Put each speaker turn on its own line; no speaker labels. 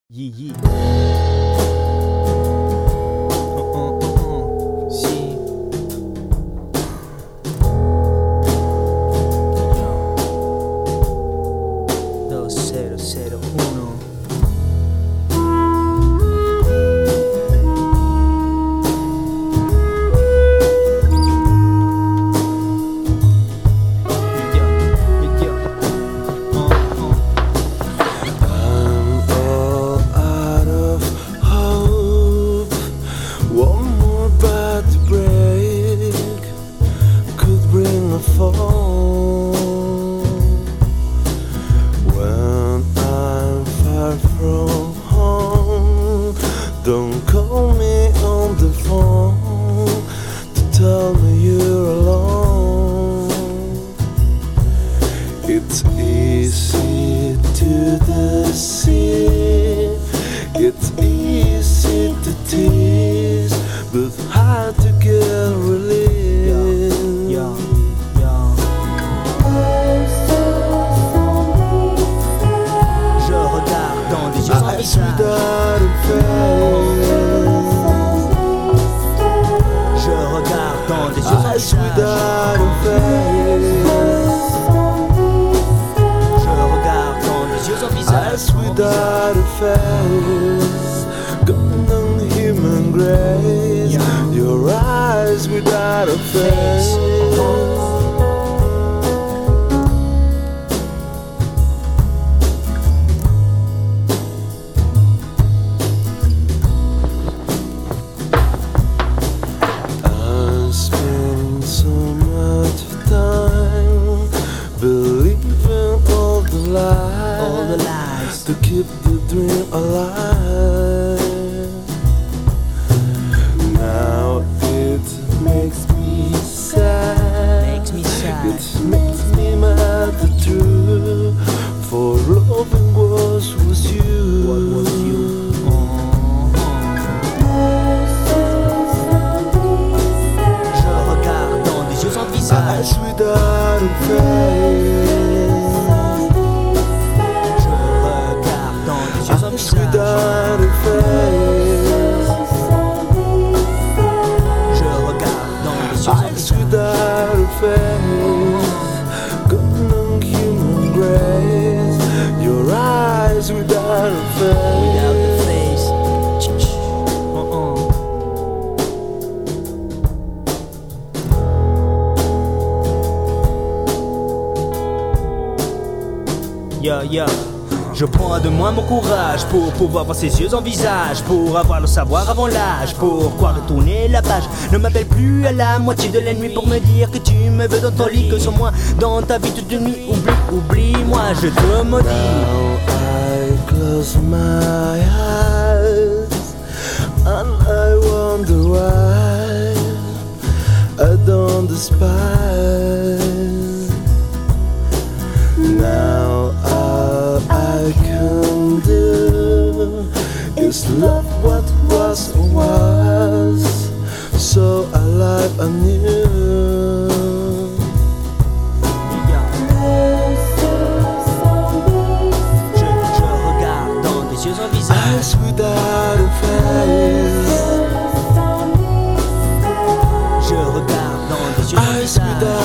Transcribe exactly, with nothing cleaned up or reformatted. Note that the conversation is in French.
Yeah, yeah. Uh, uh, uh, uh. Sí. Dos cero cero uno.
Fall when I'm far from home. Don't call me on the phone to tell me you're alone. It's easy to deceive, it's easy to tease, but hard to get relief.
Yeah, yeah. Je regarde dans des yeux sans visage. Je regarde dans des yeux sans visage. Je regarde dans des yeux sans visage.
Without a face, golden human grace. Yeah. Your eyes without a face. I'm spending so much time believing all the lies,
all the lies
to keep the dream alive. Now it makes me sad,
makes me sad.
It makes me mad, the truth. For loving was was you.
What was you? Je regarde dans des yeux sans visage.
Eyes without a face.
Je regarde dans des yeux sans
Eyes
visage.
without a face.
Je regarde dans des yeux sans
Eyes
visage.
without a face. Golden human grace. Your eyes without a face.
Without the face. Uh-uh. Yeah, yeah. Je prends de moi mon courage pour pouvoir voir ses yeux en visage, pour avoir le savoir avant l'âge, pourquoi retourner la page. Ne m'appelle plus à la moitié de la nuit pour me dire que tu me veux dans ton lit, que sans moi dans ta vie toute nuit. Oublie, oublie-moi, je te maudis.
Now I close my eyes and I wonder why I don't despise. Now all I can do is love what was or was, so alive anew.
Je, je regarde dans des yeux en visage.
Eyes without a face.
Je regarde dans des yeux en
Eyes
visage.
without